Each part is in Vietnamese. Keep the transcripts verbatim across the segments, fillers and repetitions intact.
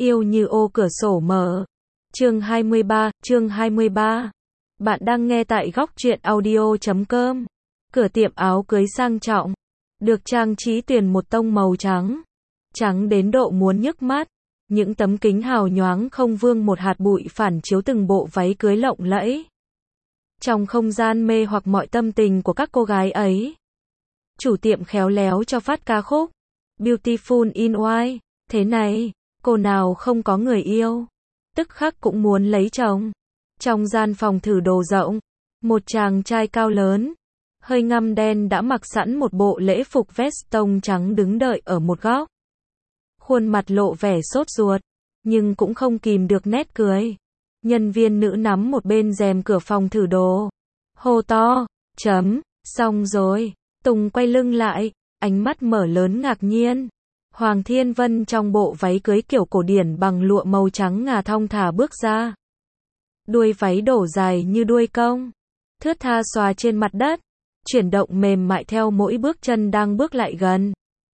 Yêu như ô cửa sổ mở. Chương hai mươi ba, chương hai mươi ba. Bạn đang nghe tại góc truyện audio chấm com. Cửa tiệm áo cưới sang trọng, được trang trí tuyền một tông màu trắng. Trắng đến độ muốn nhức mắt. Những tấm kính hào nhoáng không vương một hạt bụi phản chiếu từng bộ váy cưới lộng lẫy. Trong không gian mê hoặc mọi tâm tình của các cô gái ấy, chủ tiệm khéo léo cho phát ca khúc Beautiful in White. Thế này, cô nào không có người yêu, tức khắc cũng muốn lấy chồng. Trong gian phòng thử đồ rộng, một chàng trai cao lớn, hơi ngăm đen đã mặc sẵn một bộ lễ phục vest tông trắng đứng đợi ở một góc. Khuôn mặt lộ vẻ sốt ruột, nhưng cũng không kìm được nét cười. Nhân viên nữ nắm một bên rèm cửa phòng thử đồ, hô to, chấm, xong rồi. Tùng quay lưng lại, ánh mắt mở lớn ngạc nhiên. Hoàng Thiên Vân trong bộ váy cưới kiểu cổ điển bằng lụa màu trắng ngà thong thả bước ra. Đuôi váy đổ dài như đuôi công, thướt tha xòa trên mặt đất, chuyển động mềm mại theo mỗi bước chân đang bước lại gần.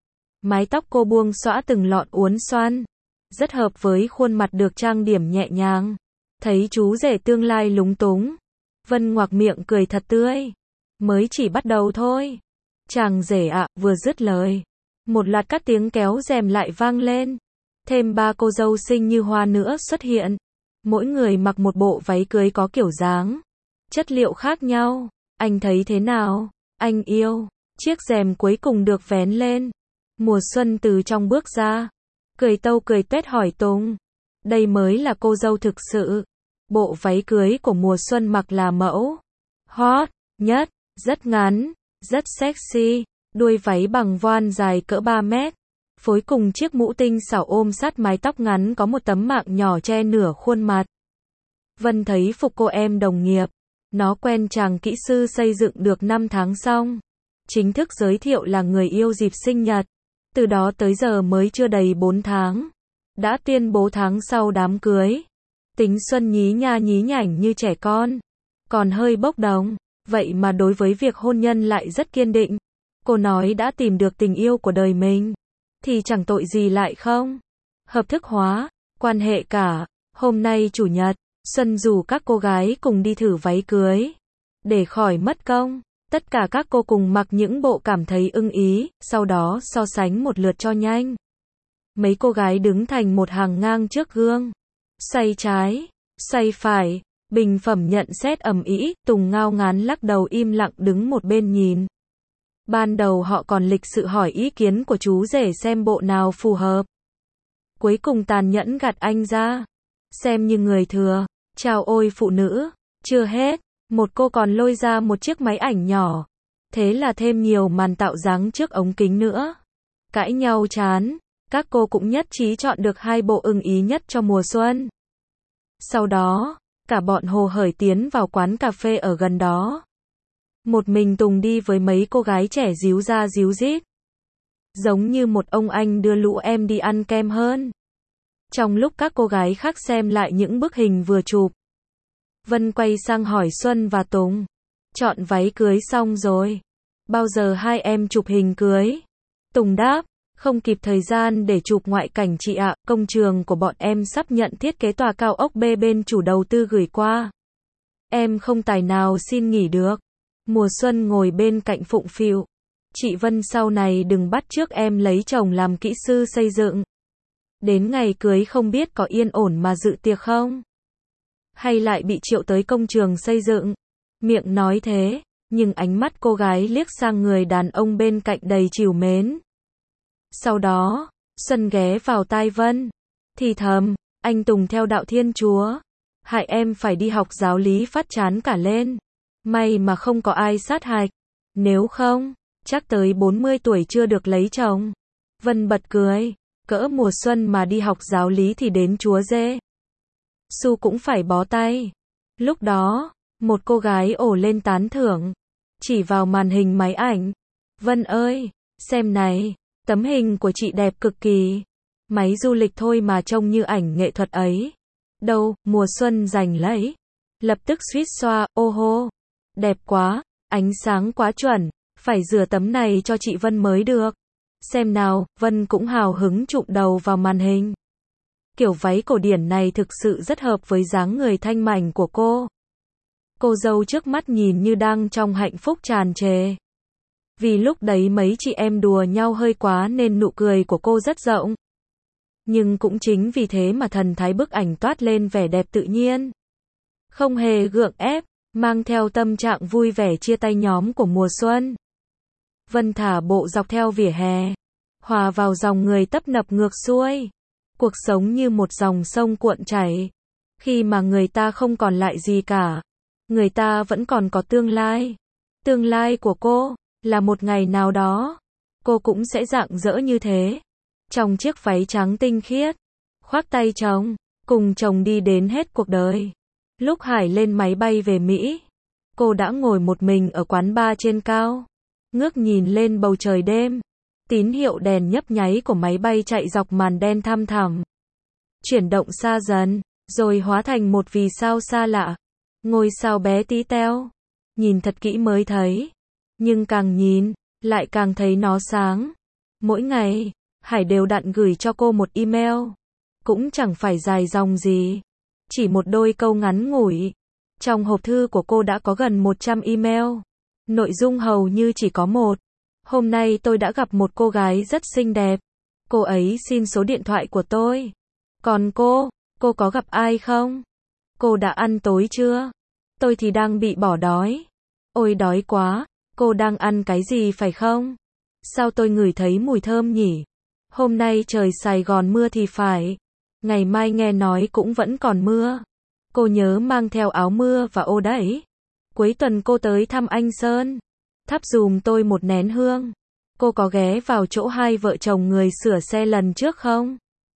Mái tóc cô buông xõa từng lọn uốn xoăn, rất hợp với khuôn mặt được trang điểm nhẹ nhàng. Thấy chú rể tương lai lúng túng, Vân ngoạc miệng cười thật tươi. Mới chỉ bắt đầu thôi. Chàng rể ạ, vừa dứt lời, một loạt các tiếng kéo rèm lại vang lên. Thêm ba cô dâu xinh như hoa nữa xuất hiện. Mỗi người mặc một bộ váy cưới có kiểu dáng, chất liệu khác nhau. Anh thấy thế nào? Anh yêu. Chiếc rèm cuối cùng được vén lên. Mùa Xuân từ trong bước ra, cười tâu cười tuét hỏi Tùng. Đây mới là cô dâu thực sự. Bộ váy cưới của Mùa Xuân mặc là mẫu hot nhất, rất ngắn, rất sexy, đuôi váy bằng voan dài cỡ ba mét, phối cùng chiếc mũ tinh xảo ôm sát mái tóc ngắn có một tấm mạng nhỏ che nửa khuôn mặt. Vân thấy phục cô em đồng nghiệp, nó quen chàng kỹ sư xây dựng được năm tháng xong, chính thức giới thiệu là người yêu dịp sinh nhật. Từ đó tới giờ mới chưa đầy bốn tháng, đã tuyên bố tháng sau đám cưới. Tính Xuân nhí nha nhí nhảnh như trẻ con, còn hơi bốc đồng, vậy mà đối với việc hôn nhân lại rất kiên định. Cô nói đã tìm được tình yêu của đời mình, thì chẳng tội gì lại không hợp thức hóa quan hệ cả. Hôm nay chủ nhật, Xuân rủ các cô gái cùng đi thử váy cưới. Để khỏi mất công, tất cả các cô cùng mặc những bộ cảm thấy ưng ý, sau đó so sánh một lượt cho nhanh. Mấy cô gái đứng thành một hàng ngang trước gương, xoay trái, xoay phải, bình phẩm nhận xét ầm ĩ. Tùng ngao ngán lắc đầu im lặng đứng một bên nhìn. Ban đầu họ còn lịch sự hỏi ý kiến của chú rể xem bộ nào phù hợp. Cuối cùng tàn nhẫn gạt anh ra, xem như người thừa. Chào ôi phụ nữ, chưa hết, một cô còn lôi ra một chiếc máy ảnh nhỏ. Thế là thêm nhiều màn tạo dáng trước ống kính nữa. Cãi nhau chán, các cô cũng nhất trí chọn được hai bộ ưng ý nhất cho mùa xuân. Sau đó, cả bọn hồ hởi tiến vào quán cà phê ở gần đó. Một mình Tùng đi với mấy cô gái trẻ díu ra díu dít, giống như một ông anh đưa lũ em đi ăn kem hơn. Trong lúc các cô gái khác xem lại những bức hình vừa chụp, Vân quay sang hỏi Xuân và Tùng. Chọn váy cưới xong rồi, bao giờ hai em chụp hình cưới? Tùng đáp, không kịp thời gian để chụp ngoại cảnh chị ạ, công trường của bọn em sắp nhận thiết kế tòa cao ốc B bên chủ đầu tư gửi qua. Em không tài nào xin nghỉ được. Mùa Xuân ngồi bên cạnh phụng phịu. Chị Vân sau này đừng bắt chước em lấy chồng làm kỹ sư xây dựng. Đến ngày cưới không biết có yên ổn mà dự tiệc không? Hay lại bị triệu tới công trường xây dựng? Miệng nói thế, nhưng ánh mắt cô gái liếc sang người đàn ông bên cạnh đầy trìu mến. Sau đó, Xuân ghé vào tai Vân, thì thầm, anh Tùng theo đạo Thiên Chúa, hại em phải đi học giáo lý phát chán cả lên. May mà không có ai sát hạch, nếu không, chắc tới bốn mươi tuổi chưa được lấy chồng. Vân bật cười, cỡ mùa xuân mà đi học giáo lý thì đến chúa dê Su cũng phải bó tay. Lúc đó, một cô gái ồ lên tán thưởng, chỉ vào màn hình máy ảnh. Vân ơi, xem này, tấm hình của chị đẹp cực kỳ. Máy du lịch thôi mà trông như ảnh nghệ thuật ấy. Đâu, mùa xuân giành lấy. Lập tức suýt xoa, ô hô. Đẹp quá, ánh sáng quá chuẩn, phải rửa tấm này cho chị Vân mới được. Xem nào, Vân cũng hào hứng chụm đầu vào màn hình. Kiểu váy cổ điển này thực sự rất hợp với dáng người thanh mảnh của cô. Cô dâu trước mắt nhìn như đang trong hạnh phúc tràn trề. Vì lúc đấy mấy chị em đùa nhau hơi quá nên nụ cười của cô rất rộng. Nhưng cũng chính vì thế mà thần thái bức ảnh toát lên vẻ đẹp tự nhiên. Không hề gượng ép, mang theo tâm trạng vui vẻ chia tay nhóm của mùa xuân. Vân thả bộ dọc theo vỉa hè, hòa vào dòng người tấp nập ngược xuôi. Cuộc sống như một dòng sông cuộn chảy. Khi mà người ta không còn lại gì cả, người ta vẫn còn có tương lai. Tương lai của cô là một ngày nào đó, cô cũng sẽ rạng rỡ như thế. Trong chiếc váy trắng tinh khiết, khoác tay chồng, cùng chồng đi đến hết cuộc đời. Lúc Hải lên máy bay về Mỹ, cô đã ngồi một mình ở quán bar trên cao, ngước nhìn lên bầu trời đêm. Tín hiệu đèn nhấp nháy của máy bay chạy dọc màn đen thăm thẳm, chuyển động xa dần, rồi hóa thành một vì sao xa lạ. Ngôi sao bé tí teo, nhìn thật kỹ mới thấy, nhưng càng nhìn, lại càng thấy nó sáng. Mỗi ngày, Hải đều đặn gửi cho cô một email, cũng chẳng phải dài dòng gì, chỉ một đôi câu ngắn ngủi. Trong hộp thư của cô đã có gần một trăm email, nội dung hầu như chỉ có một. Hôm nay tôi đã gặp một cô gái rất xinh đẹp. Cô ấy xin số điện thoại của tôi. Còn cô, cô có gặp ai không? Cô đã ăn tối chưa? Tôi thì đang bị bỏ đói. Ôi đói quá, cô đang ăn cái gì phải không? Sao tôi ngửi thấy mùi thơm nhỉ? Hôm nay trời Sài Gòn mưa thì phải. Ngày mai nghe nói cũng vẫn còn mưa. Cô nhớ mang theo áo mưa và ô đấy. Cuối tuần cô tới thăm anh Sơn. Thắp dùm tôi một nén hương. Cô có ghé vào chỗ hai vợ chồng người sửa xe lần trước không?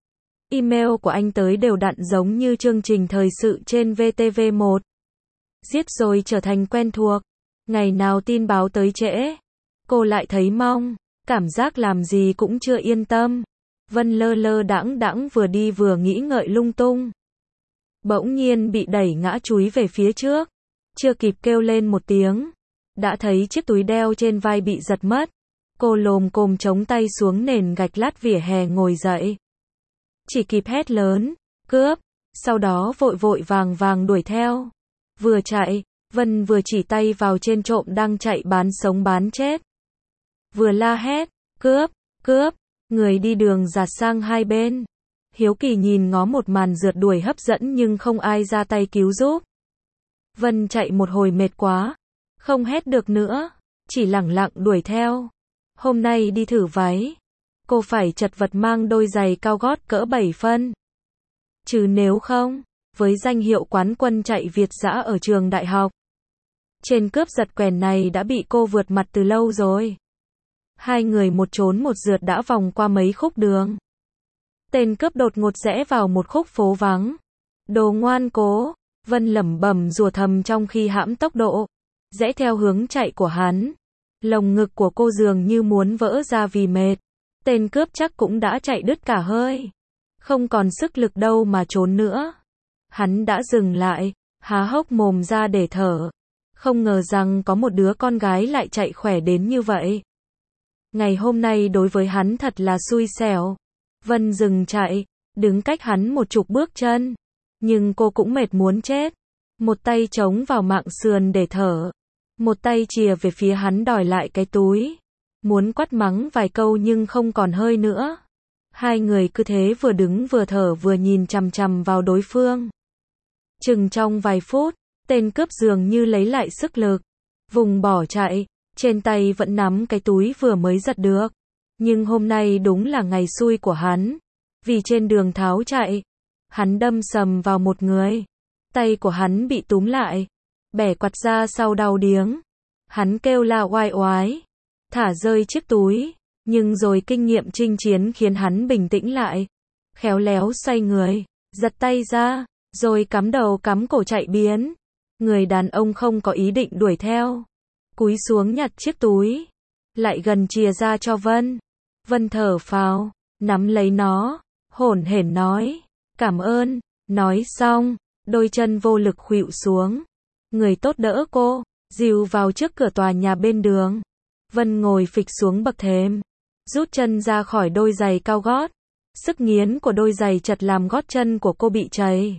Email của anh tới đều đặn giống như chương trình thời sự trên vê tê vê một. Giết rồi trở thành quen thuộc. Ngày nào tin báo tới trễ, cô lại thấy mong. Cảm giác làm gì cũng chưa yên tâm. Vân lơ lơ đãng đãng vừa đi vừa nghĩ ngợi lung tung. Bỗng nhiên bị đẩy ngã chúi về phía trước. Chưa kịp kêu lên một tiếng, đã thấy chiếc túi đeo trên vai bị giật mất. Cô lồm cồm chống tay xuống nền gạch lát vỉa hè ngồi dậy. Chỉ kịp hét lớn, cướp, sau đó vội vội vàng vàng đuổi theo. Vừa chạy, Vân vừa chỉ tay vào trên trộm đang chạy bán sống bán chết. Vừa la hét, cướp, cướp, người đi đường dạt sang hai bên. Hiếu kỳ nhìn ngó một màn rượt đuổi hấp dẫn nhưng không ai ra tay cứu giúp. Vân chạy một hồi mệt quá, không hét được nữa, chỉ lẳng lặng đuổi theo. Hôm nay đi thử váy, cô phải chật vật mang đôi giày cao gót cỡ bảy phân. Chứ nếu không, với danh hiệu quán quân chạy Việt dã ở trường đại học, trên cướp giật quèn này đã bị cô vượt mặt từ lâu rồi. Hai người một trốn một rượt đã vòng qua mấy khúc đường. Tên cướp đột ngột rẽ vào một khúc phố vắng. Đồ ngoan cố, Vân lẩm bẩm rủa thầm trong khi hãm tốc độ, rẽ theo hướng chạy của hắn. Lồng ngực của cô dường như muốn vỡ ra vì mệt. Tên cướp chắc cũng đã chạy đứt cả hơi, không còn sức lực đâu mà trốn nữa. Hắn đã dừng lại, há hốc mồm ra để thở. Không ngờ rằng có một đứa con gái lại chạy khỏe đến như vậy. Ngày hôm nay đối với hắn thật là xui xẻo. Vân dừng chạy, đứng cách hắn một chục bước chân. Nhưng cô cũng mệt muốn chết. Một tay chống vào mạng sườn để thở. Một tay chìa về phía hắn đòi lại cái túi. Muốn quát mắng vài câu nhưng không còn hơi nữa. Hai người cứ thế vừa đứng vừa thở vừa nhìn chằm chằm vào đối phương. Chừng trong vài phút, tên cướp dường như lấy lại sức lực. Vùng bỏ chạy, trên tay vẫn nắm cái túi vừa mới giật được. Nhưng hôm nay đúng là ngày xui của hắn. Vì trên đường tháo chạy, hắn đâm sầm vào một người. Tay của hắn bị túm lại, bẻ quặt ra sau đau điếng. Hắn kêu la oai oái, thả rơi chiếc túi. Nhưng rồi kinh nghiệm chinh chiến khiến hắn bình tĩnh lại. Khéo léo xoay người, giật tay ra, rồi cắm đầu cắm cổ chạy biến. Người đàn ông không có ý định đuổi theo. Cúi xuống nhặt chiếc túi, lại gần chìa ra cho Vân. Vân thở phào, nắm lấy nó, hổn hển nói, cảm ơn. Nói xong, đôi chân vô lực khuỵu xuống. Người tốt đỡ cô, dìu vào trước cửa tòa nhà bên đường. Vân ngồi phịch xuống bậc thềm, rút chân ra khỏi đôi giày cao gót. Sức nghiến của đôi giày chật làm gót chân của cô bị chảy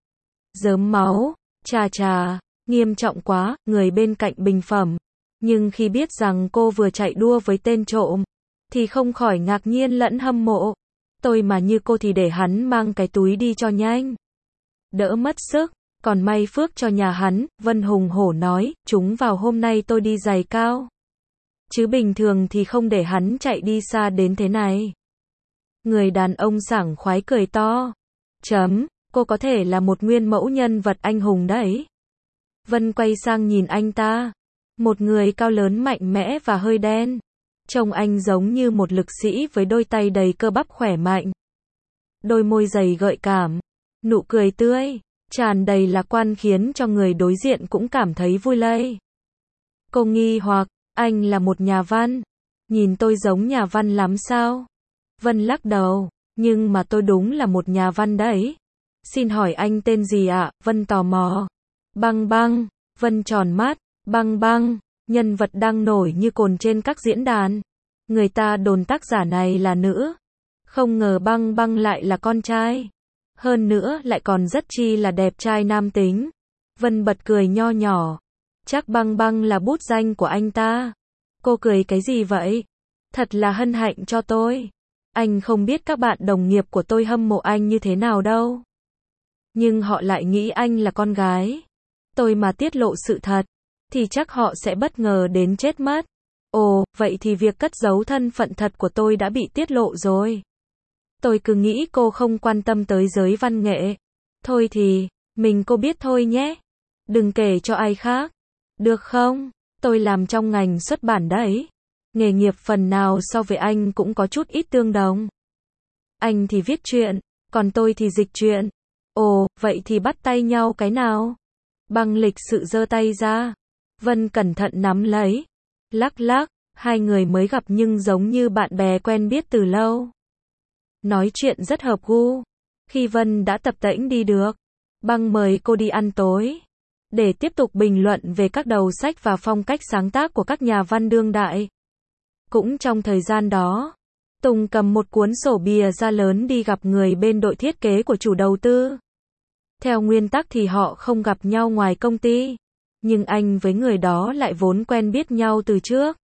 rớm máu. Chà chà, nghiêm trọng quá, người bên cạnh bình phẩm. Nhưng khi biết rằng cô vừa chạy đua với tên trộm, thì không khỏi ngạc nhiên lẫn hâm mộ. Tôi mà như cô thì để hắn mang cái túi đi cho nhanh, đỡ mất sức. Còn may phước cho nhà hắn, Vân hùng hổ nói, chúng vào hôm nay tôi đi giày cao. Chứ bình thường thì không để hắn chạy đi xa đến thế này. Người đàn ông sảng khoái cười to. Chấm, cô có thể là một nguyên mẫu nhân vật anh hùng đấy. Vân quay sang nhìn anh ta. Một người cao lớn mạnh mẽ và hơi đen. Trông anh giống như một lực sĩ với đôi tay đầy cơ bắp khỏe mạnh. Đôi môi dày gợi cảm. Nụ cười tươi, tràn đầy lạc quan khiến cho người đối diện cũng cảm thấy vui lây. Cô nghi hoặc, anh là một nhà văn. Nhìn tôi giống nhà văn lắm sao? Vân lắc đầu, nhưng mà tôi đúng là một nhà văn đấy. Xin hỏi anh tên gì ạ? Vân tò mò. Băng Băng. Vân tròn mắt. Băng Băng, nhân vật đang nổi như cồn trên các diễn đàn. Người ta đồn tác giả này là nữ. Không ngờ Băng Băng lại là con trai. Hơn nữa lại còn rất chi là đẹp trai nam tính. Vân bật cười nho nhỏ. Chắc Băng Băng là bút danh của anh ta. Cô cười cái gì vậy? Thật là hân hạnh cho tôi. Anh không biết các bạn đồng nghiệp của tôi hâm mộ anh như thế nào đâu. Nhưng họ lại nghĩ anh là con gái. Tôi mà tiết lộ sự thật, thì chắc họ sẽ bất ngờ đến chết mất. Ồ, vậy thì việc cất giấu thân phận thật của tôi đã bị tiết lộ rồi. Tôi cứ nghĩ cô không quan tâm tới giới văn nghệ. Thôi thì, mình cô biết thôi nhé. Đừng kể cho ai khác. Được không? Tôi làm trong ngành xuất bản đấy. Nghề nghiệp phần nào so với anh cũng có chút ít tương đồng. Anh thì viết truyện, còn tôi thì dịch truyện. Ồ, vậy thì bắt tay nhau cái nào? Băng lịch sự giơ tay ra. Vân cẩn thận nắm lấy. Lắc lắc, hai người mới gặp nhưng giống như bạn bè quen biết từ lâu. Nói chuyện rất hợp gu. Khi Vân đã tập tễnh đi được, Băng mời cô đi ăn tối. Để tiếp tục bình luận về các đầu sách và phong cách sáng tác của các nhà văn đương đại. Cũng trong thời gian đó, Tùng cầm một cuốn sổ bìa da lớn đi gặp người bên đội thiết kế của chủ đầu tư. Theo nguyên tắc thì họ không gặp nhau ngoài công ty. Nhưng anh với người đó lại vốn quen biết nhau từ trước.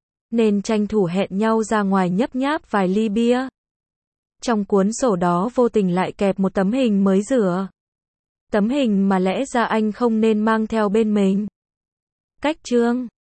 Nên tranh thủ hẹn nhau ra ngoài nhấp nháp vài ly bia. Trong cuốn sổ đó vô tình lại kẹp một tấm hình mới rửa. Tấm hình mà lẽ ra anh không nên mang theo bên mình. Cách chương